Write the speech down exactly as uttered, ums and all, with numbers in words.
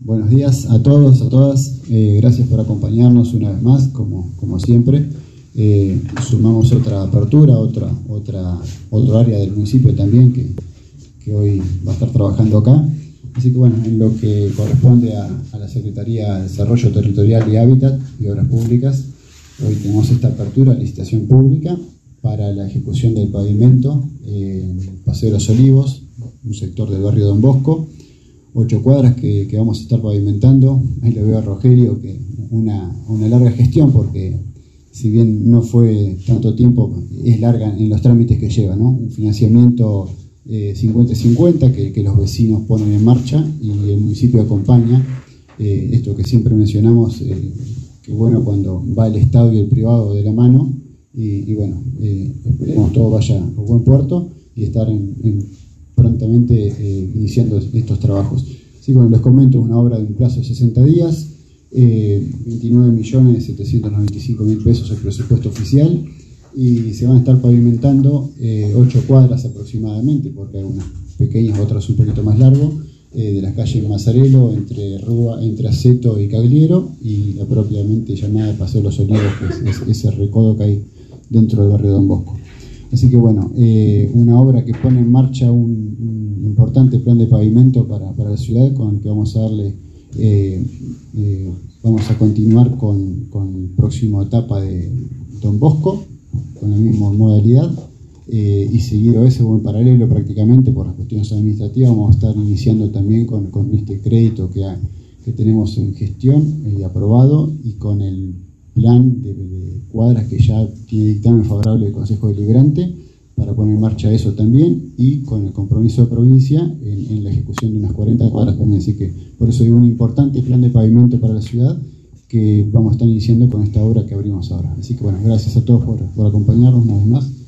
buenos días a todos, a todas. Eh, gracias por acompañarnos una vez más, como, como siempre. Eh, sumamos otra apertura, otra, otra, otro área del municipio también que, que hoy va a estar trabajando acá. Así que bueno, en lo que corresponde a, a la Secretaría de Desarrollo Territorial y Hábitat y Obras Públicas, hoy tenemos esta apertura, licitación pública para la ejecución del pavimento eh, en Paseo de los Olivos, un sector del barrio Don Bosco, ocho cuadras que, que vamos a estar pavimentando. Ahí le veo a Rogelio que una, una larga gestión, porque si bien no fue tanto tiempo, es larga en los trámites que lleva, ¿no? Un financiamiento eh, cincuenta cincuenta que, que los vecinos ponen en marcha y el municipio acompaña. Eh, esto que siempre mencionamos, eh, que bueno cuando va el Estado y el privado de la mano, y, y bueno, eh, esperemos todo vaya a buen puerto y estar en, en prontamente eh, iniciando estos trabajos. Así que bueno, les comento, una obra de un plazo de sesenta días, eh, veintinueve millones setecientos noventa y cinco mil pesos el presupuesto oficial, y se van a estar pavimentando eh, ocho cuadras aproximadamente, porque hay unas pequeñas, otras un poquito más largo, eh, de las calles Mazarelo, entre Rúa, entre Aceto y Cagliero, y la propiamente llamada Paseo de los Olivos, que es, es ese recodo que hay dentro del barrio Don Bosco. Así que bueno, eh, una obra que pone en marcha un, un importante plan de pavimento para, para la ciudad, con el que vamos a darle, eh, eh, vamos a continuar con, con la próxima etapa de Don Bosco, con la misma modalidad, eh, y seguido ese o en paralelo prácticamente por las cuestiones administrativas, vamos a estar iniciando también con, con este crédito que, ha, que tenemos en gestión y eh, aprobado, y con el plan de, de cuadras que ya tiene dictamen favorable del Consejo Deliberante para poner en marcha eso también, y con el compromiso de provincia en, en la ejecución de unas cuarenta cuadras también. Así que por eso hay un importante plan de pavimento para la ciudad que vamos a estar iniciando con esta obra que abrimos ahora. Así que bueno, gracias a todos por, por acompañarnos una vez más.